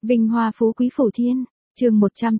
Vinh hoa phú quý phủ thiên, chương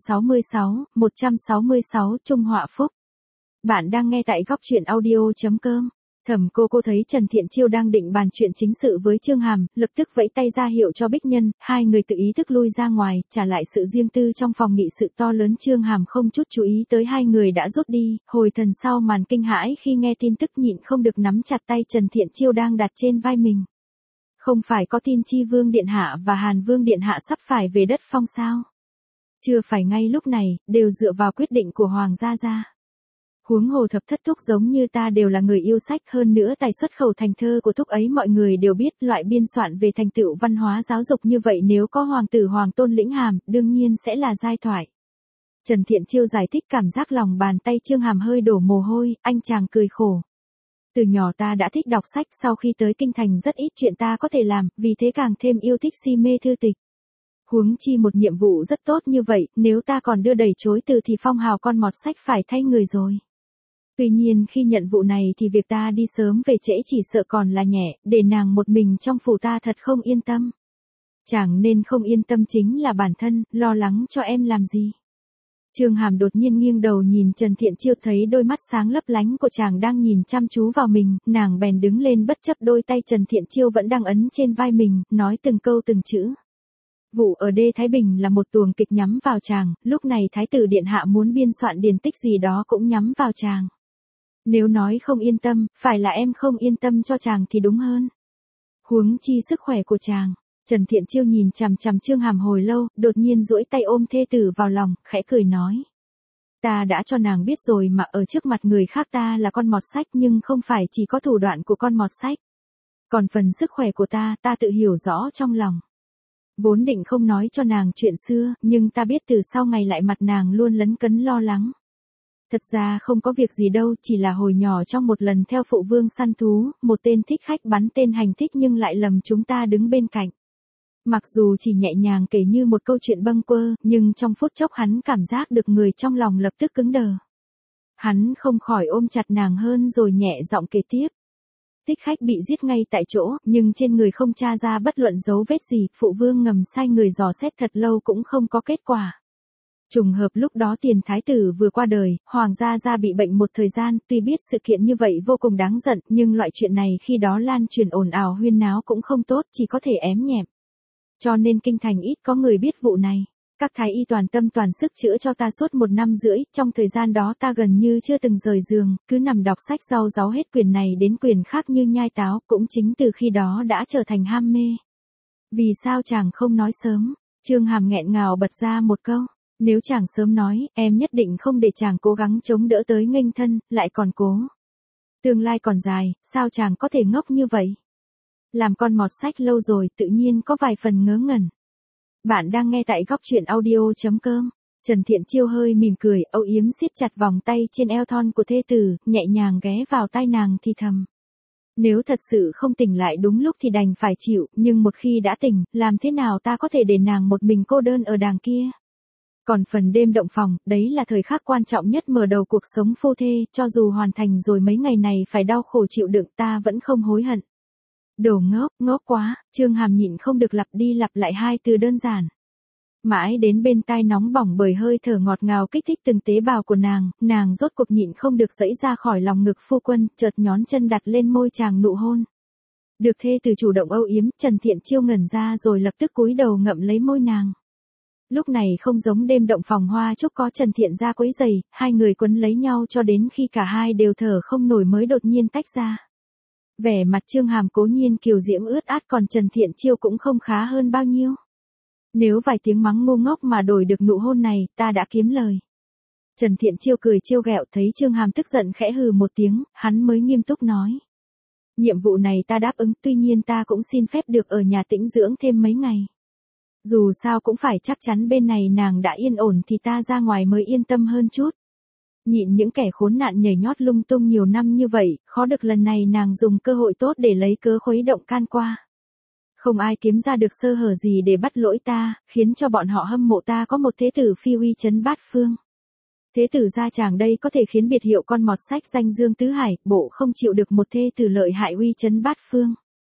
166 Trung Họa Phúc. Bạn đang nghe tại góc truyện audio.com. Thẩm cô thấy Trần Thiện Chiêu đang định bàn chuyện chính sự với Trương Hàm, lập tức vẫy tay ra hiệu cho Bích Nhân, hai người tự ý thức lui ra ngoài, trả lại sự riêng tư trong phòng nghị sự to lớn. Trương Hàm không chút chú ý tới hai người đã rút đi, hồi thần sau màn kinh hãi khi nghe tin tức nhịn không được nắm chặt tay Trần Thiện Chiêu đang đặt trên vai mình. Không phải có tin Chi Vương Điện Hạ và Hàn Vương Điện Hạ sắp phải về đất phong sao? Chưa phải ngay lúc này, đều dựa vào quyết định của Hoàng gia. Huống hồ Thập Thất Thúc giống như ta đều là người yêu sách, hơn nữa tài xuất khẩu thành thơ của Thúc ấy mọi người đều biết, loại biên soạn về thành tựu văn hóa giáo dục như vậy nếu có hoàng tử hoàng tôn lĩnh hàm, đương nhiên sẽ là giai thoại. Trần Thiện Chiêu giải thích, cảm giác lòng bàn tay Trương Hàm hơi đổ mồ hôi, anh chàng cười khổ. Từ nhỏ ta đã thích đọc sách, sau khi tới kinh thành rất ít chuyện ta có thể làm, vì thế càng thêm yêu thích si mê thư tịch. Huống chi một nhiệm vụ rất tốt như vậy, nếu ta còn đưa đẩy chối từ thì phong hào con mọt sách phải thay người rồi. Tuy nhiên khi nhận vụ này thì việc ta đi sớm về trễ chỉ sợ còn là nhẹ, để nàng một mình trong phủ ta thật không yên tâm. Chẳng nên không yên tâm chính là bản thân, lo lắng cho em làm gì. Trương Hàm đột nhiên nghiêng đầu nhìn Trần Thiện Chiêu, thấy đôi mắt sáng lấp lánh của chàng đang nhìn chăm chú vào mình, nàng bèn đứng lên bất chấp đôi tay Trần Thiện Chiêu vẫn đang ấn trên vai mình, nói từng câu từng chữ. Vụ ở đê Thái Bình là một tuồng kịch nhắm vào chàng, lúc này Thái tử Điện Hạ muốn biên soạn điển tích gì đó cũng nhắm vào chàng. Nếu nói không yên tâm, phải là em không yên tâm cho chàng thì đúng hơn. Huống chi sức khỏe của chàng. Trần Thiện Chiêu nhìn chằm chằm Trương Hàm hồi lâu, đột nhiên duỗi tay ôm thê tử vào lòng, khẽ cười nói. Ta đã cho nàng biết rồi mà, ở trước mặt người khác ta là con mọt sách, nhưng không phải chỉ có thủ đoạn của con mọt sách. Còn phần sức khỏe của ta tự hiểu rõ trong lòng. Vốn định không nói cho nàng chuyện xưa, nhưng ta biết từ sau ngày lại mặt nàng luôn lấn cấn lo lắng. Thật ra không có việc gì đâu, chỉ là hồi nhỏ trong một lần theo phụ vương săn thú, một tên thích khách bắn tên hành thích nhưng lại lầm chúng ta đứng bên cạnh. Mặc dù chỉ nhẹ nhàng kể như một câu chuyện bâng quơ, nhưng trong phút chốc hắn cảm giác được người trong lòng lập tức cứng đờ. Hắn không khỏi ôm chặt nàng hơn rồi nhẹ giọng kể tiếp. Thích khách bị giết ngay tại chỗ, nhưng trên người không tra ra bất luận dấu vết gì, phụ vương ngầm sai người dò xét thật lâu cũng không có kết quả. Trùng hợp lúc đó tiền thái tử vừa qua đời, Hoàng gia bị bệnh một thời gian, tuy biết sự kiện như vậy vô cùng đáng giận, nhưng loại chuyện này khi đó lan truyền ồn ào huyên náo cũng không tốt, chỉ có thể ém nhẹm. Cho nên kinh thành ít có người biết vụ này. Các thái y toàn tâm toàn sức chữa cho ta suốt 1 năm rưỡi, trong thời gian đó ta gần như chưa từng rời giường, cứ nằm đọc sách rau ráu hết quyền này đến quyền khác như nhai táo, cũng chính từ khi đó đã trở thành ham mê. Vì sao chàng không nói sớm? Trương Hàm nghẹn ngào bật ra một câu. Nếu chàng sớm nói, em nhất định không để chàng cố gắng chống đỡ tới nghênh thân, lại còn cố. Tương lai còn dài, sao chàng có thể ngốc như vậy? Làm con mọt sách lâu rồi, tự nhiên có vài phần ngớ ngẩn. Bạn đang nghe tại góc truyện audio.com. Trần Thiện Chiêu hơi mỉm cười, âu yếm siết chặt vòng tay trên eo thon của thê tử, nhẹ nhàng ghé vào tai nàng thì thầm. Nếu thật sự không tỉnh lại đúng lúc thì đành phải chịu, nhưng một khi đã tỉnh, làm thế nào ta có thể để nàng một mình cô đơn ở đàng kia? Còn phần đêm động phòng, đấy là thời khắc quan trọng nhất mở đầu cuộc sống phu thê, cho dù hoàn thành rồi mấy ngày này phải đau khổ chịu đựng ta vẫn không hối hận. Đồ ngốc quá, Trương Hàm nhịn không được lặp đi lặp lại hai từ đơn giản. Mãi đến bên tai nóng bỏng bởi hơi thở ngọt ngào kích thích từng tế bào của nàng rốt cuộc nhịn không được giãy ra khỏi lòng ngực phu quân, chợt nhón chân đặt lên môi chàng nụ hôn. Được thê từ chủ động âu yếm, Trần Thiện Chiêu ngẩn ra rồi lập tức cúi đầu ngậm lấy môi nàng. Lúc này không giống đêm động phòng hoa chúc có Trần Thiện ra quấy giày, hai người quấn lấy nhau cho đến khi cả hai đều thở không nổi mới đột nhiên tách ra. Vẻ mặt Trương Hàm cố nhiên kiều diễm ướt át, còn Trần Thiện Chiêu cũng không khá hơn bao nhiêu. Nếu vài tiếng mắng ngu ngốc mà đổi được nụ hôn này, ta đã kiếm lời. Trần Thiện Chiêu cười trêu ghẹo, thấy Trương Hàm tức giận khẽ hừ một tiếng, hắn mới nghiêm túc nói. Nhiệm vụ này ta đáp ứng, tuy nhiên ta cũng xin phép được ở nhà tĩnh dưỡng thêm mấy ngày. Dù sao cũng phải chắc chắn bên này nàng đã yên ổn thì ta ra ngoài mới yên tâm hơn chút. Nhịn những kẻ khốn nạn nhảy nhót lung tung nhiều năm như vậy, khó được lần này nàng dùng cơ hội tốt để lấy cớ khuấy động can qua. Không ai kiếm ra được sơ hở gì để bắt lỗi ta, khiến cho bọn họ hâm mộ ta có một thế tử phi uy chấn bát phương. Thế tử gia chàng đây có thể khiến biệt hiệu con mọt sách danh dương tứ hải, bộ không chịu được một thê tử lợi hại uy chấn bát phương.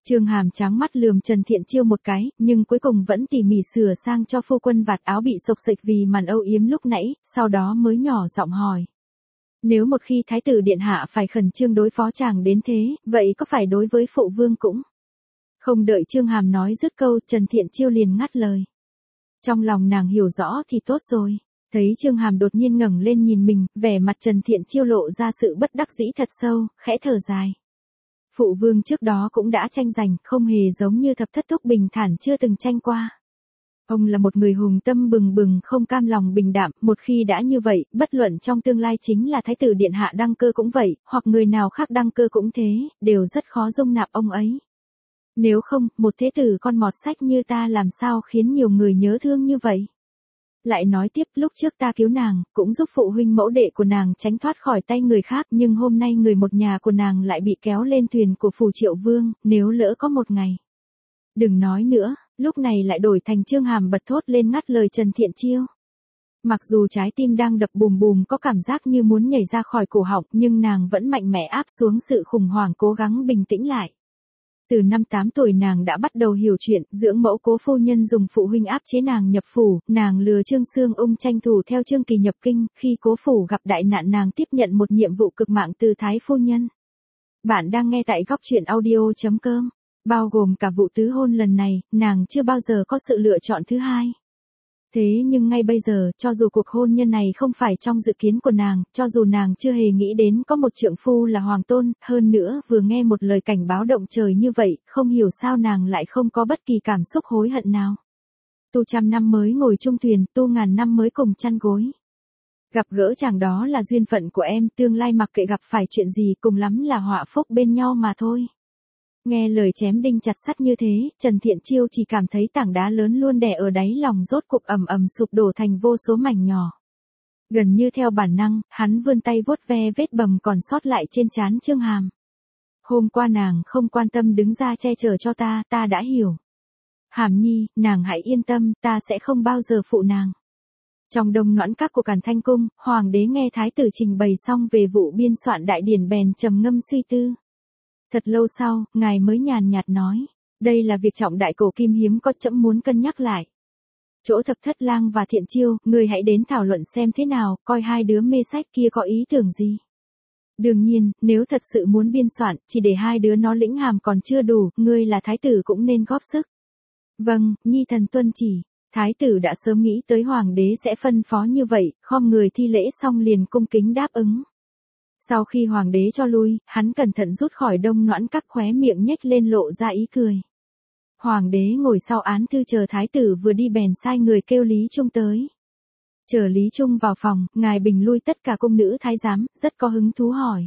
Trương Hàm tráng mắt lườm Trần Thiện Chiêu một cái, nhưng cuối cùng vẫn tỉ mỉ sửa sang cho phu quân vạt áo bị xộc xệch vì màn âu yếm lúc nãy, sau đó mới nhỏ giọng hỏi. Nếu một khi thái tử điện hạ phải khẩn trương đối phó chàng đến thế, vậy có phải đối với phụ vương cũng? Không đợi Trương Hàm nói dứt câu, Trần Thiện Chiêu liền ngắt lời. Trong lòng nàng hiểu rõ thì tốt rồi. Thấy Trương Hàm đột nhiên ngẩng lên nhìn mình, vẻ mặt Trần Thiện Chiêu lộ ra sự bất đắc dĩ thật sâu, khẽ thở dài. Phụ vương trước đó cũng đã tranh giành, không hề giống như Thập Thất Thúc bình thản chưa từng tranh qua. Ông là một người hùng tâm bừng bừng không cam lòng bình đạm, một khi đã như vậy, bất luận trong tương lai chính là thái tử điện hạ đăng cơ cũng vậy, hoặc người nào khác đăng cơ cũng thế, đều rất khó dung nạp ông ấy. Nếu không, một thế tử con mọt sách như ta làm sao khiến nhiều người nhớ thương như vậy? Lại nói tiếp, lúc trước ta cứu nàng, cũng giúp phụ huynh mẫu đệ của nàng tránh thoát khỏi tay người khác, nhưng hôm nay người một nhà của nàng lại bị kéo lên thuyền của phủ Triệu Vương, nếu lỡ có một ngày. Đừng nói nữa, lúc này lại đổi thành Trương Hàm bật thốt lên ngắt lời Trần Thiện Chiêu. Mặc dù trái tim đang đập bùm bùm có cảm giác như muốn nhảy ra khỏi cổ họng, nhưng nàng vẫn mạnh mẽ áp xuống sự khủng hoảng cố gắng bình tĩnh lại. Từ năm 8 tuổi nàng đã bắt đầu hiểu chuyện, dưỡng mẫu Cố phu nhân dùng phụ huynh áp chế nàng nhập phủ, nàng lừa Trương Xương Ung tranh thủ theo Trương Kỳ nhập kinh, khi Cố phủ gặp đại nạn nàng tiếp nhận một nhiệm vụ cực mạng từ Thái phu nhân. Bạn đang nghe tại góc truyện audio.com, bao gồm cả vụ tứ hôn lần này, nàng chưa bao giờ có sự lựa chọn thứ hai. Thế nhưng ngay bây giờ, cho dù cuộc hôn nhân này không phải trong dự kiến của nàng, cho dù nàng chưa hề nghĩ đến có một trượng phu là hoàng tôn, hơn nữa vừa nghe một lời cảnh báo động trời như vậy, không hiểu sao nàng lại không có bất kỳ cảm xúc hối hận nào. Tu 100 năm mới ngồi chung thuyền, tu 1000 năm mới cùng chăn gối. Gặp gỡ chàng đó là duyên phận của em, tương lai mặc kệ gặp phải chuyện gì cùng lắm là họa phúc bên nhau mà thôi. Nghe lời chém đinh chặt sắt như thế, Trần Thiện Chiêu chỉ cảm thấy tảng đá lớn luôn đè ở đáy lòng rốt cục ầm ầm sụp đổ thành vô số mảnh nhỏ. Gần như theo bản năng, hắn vươn tay vuốt ve vết bầm còn sót lại trên trán Trương Hàm. Hôm qua nàng không quan tâm đứng ra che chở cho ta, ta đã hiểu. Hàm Nhi, nàng hãy yên tâm, ta sẽ không bao giờ phụ nàng. Trong đông noãn các của Càn Thanh Cung, hoàng đế nghe thái tử trình bày xong về vụ biên soạn đại điển bèn trầm ngâm suy tư. Thật lâu sau, ngài mới nhàn nhạt nói, đây là việc trọng đại cổ kim hiếm có, trẫm muốn cân nhắc lại. Chỗ Thập Thất Lang và Thiện Chiêu, ngươi hãy đến thảo luận xem thế nào, coi hai đứa mê sách kia có ý tưởng gì. Đương nhiên, nếu thật sự muốn biên soạn, chỉ để hai đứa nó lĩnh hàm còn chưa đủ, ngươi là thái tử cũng nên góp sức. Vâng, nhi thần tuân chỉ. Thái tử đã sớm nghĩ tới hoàng đế sẽ phân phó như vậy, khom người thi lễ xong liền cung kính đáp ứng. Sau khi hoàng đế cho lui, hắn cẩn thận rút khỏi đông noãn các, khóe miệng nhếch lên lộ ra ý cười. Hoàng đế ngồi sau án thư chờ thái tử vừa đi bèn sai người kêu Lý Trung tới. Chờ Lý Trung vào phòng, ngài bình lui tất cả cung nữ thái giám, rất có hứng thú hỏi.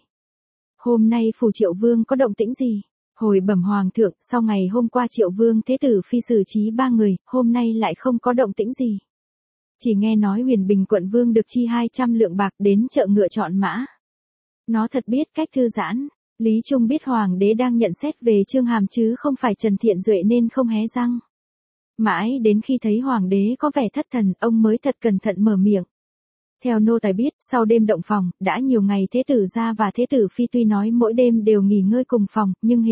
Hôm nay phủ Triệu Vương có động tĩnh gì? Hồi bẩm hoàng thượng, sau ngày hôm qua Triệu Vương thế tử phi xử trí 3 người, hôm nay lại không có động tĩnh gì. Chỉ nghe nói Huyền Bình quận vương được chi 200 lượng bạc đến chợ ngựa chọn mã. Nó thật biết cách thư giãn. Lý Trung biết hoàng đế đang nhận xét về Trương Hàm chứ không phải Trần Thiện Duệ nên không hé răng. Mãi đến khi thấy hoàng đế có vẻ thất thần, ông mới thật cẩn thận mở miệng. Theo nô tài biết, sau đêm động phòng, đã nhiều ngày thế tử gia và thế tử phi tuy nói mỗi đêm đều nghỉ ngơi cùng phòng, nhưng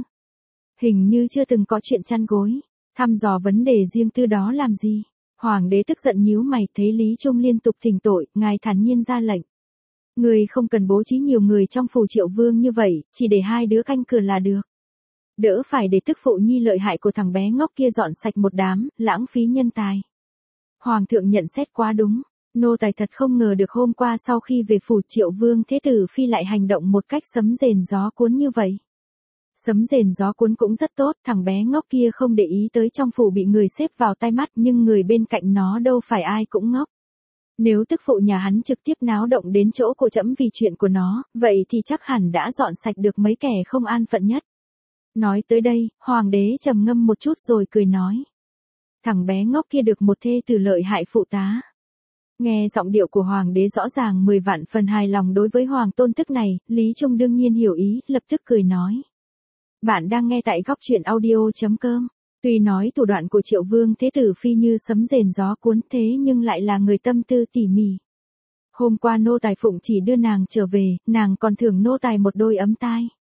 hình như chưa từng có chuyện chăn gối. Thăm dò vấn đề riêng tư đó làm gì? Hoàng đế tức giận nhíu mày, thấy Lý Trung liên tục thỉnh tội, ngài thản nhiên ra lệnh. Người không cần bố trí nhiều người trong phủ Triệu Vương như vậy, chỉ để 2 đứa canh cửa là được. Đỡ phải để tức phụ nhi lợi hại của thằng bé ngốc kia dọn sạch một đám, lãng phí nhân tài. Hoàng thượng nhận xét quá đúng. Nô tài thật không ngờ được hôm qua sau khi về phủ Triệu Vương thế tử phi lại hành động một cách sấm rền gió cuốn như vậy. Sấm rền gió cuốn cũng rất tốt, thằng bé ngốc kia không để ý tới trong phủ bị người xếp vào tai mắt, nhưng người bên cạnh nó đâu phải ai cũng ngốc. Nếu tức phụ nhà hắn trực tiếp náo động đến chỗ của trẫm vì chuyện của nó, vậy thì chắc hẳn đã dọn sạch được mấy kẻ không an phận nhất. Nói tới đây, hoàng đế trầm ngâm một chút rồi cười nói. Thằng bé ngốc kia được một thê tử lợi hại phụ tá. Nghe giọng điệu của hoàng đế rõ ràng 10 vạn phần hài lòng đối với hoàng tôn tức này, Lý Trung đương nhiên hiểu ý, lập tức cười nói. Bạn đang nghe tại góc truyện audio.com. Tuy nói thủ đoạn của Triệu Vương thế tử phi như sấm rền gió cuốn thế nhưng lại là người tâm tư tỉ mỉ. Hôm qua nô tài phụng chỉ đưa nàng trở về, nàng còn thưởng nô tài một đôi ấm tai.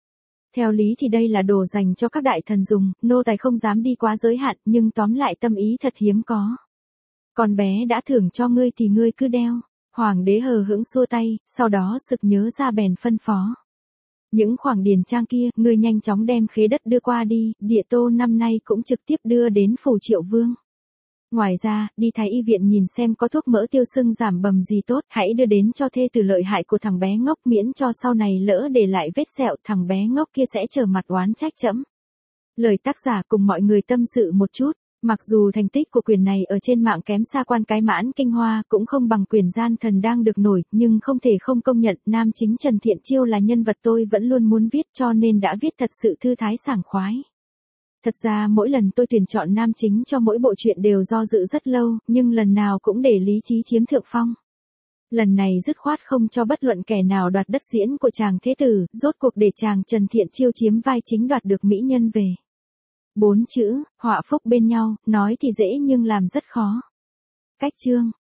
Theo lý thì đây là đồ dành cho các đại thần dùng, nô tài không dám đi quá giới hạn, nhưng tóm lại tâm ý thật hiếm có. Con bé đã thưởng cho ngươi thì ngươi cứ đeo. Hoàng đế hờ hững xua tay, sau đó sực nhớ ra bèn phân phó. Những khoảng điền trang kia, ngươi nhanh chóng đem khế đất đưa qua đi, địa tô năm nay cũng trực tiếp đưa đến phủ Triệu Vương. Ngoài ra, đi thái y viện nhìn xem có thuốc mỡ tiêu sưng giảm bầm gì tốt, hãy đưa đến cho thê tử lợi hại của thằng bé ngốc, miễn cho sau này lỡ để lại vết sẹo, thằng bé ngốc kia sẽ trở mặt oán trách trẫm. Lời tác giả cùng mọi người tâm sự một chút. Mặc dù thành tích của quyền này ở trên mạng kém xa Quan Cái Mãn Kinh Hoa, cũng không bằng quyền gian thần đang được nổi, nhưng không thể không công nhận nam chính Trần Thiện Chiêu là nhân vật tôi vẫn luôn muốn viết, cho nên đã viết thật sự thư thái sảng khoái. Thật ra mỗi lần tôi tuyển chọn nam chính cho mỗi bộ truyện đều do dự rất lâu, nhưng lần nào cũng để lý trí chiếm thượng phong. Lần này dứt khoát không cho bất luận kẻ nào đoạt đất diễn của chàng thế tử, rốt cuộc để chàng Trần Thiện Chiêu chiếm vai chính đoạt được mỹ nhân về. 4 chữ, họa phúc bên nhau, nói thì dễ nhưng làm rất khó. Cách chương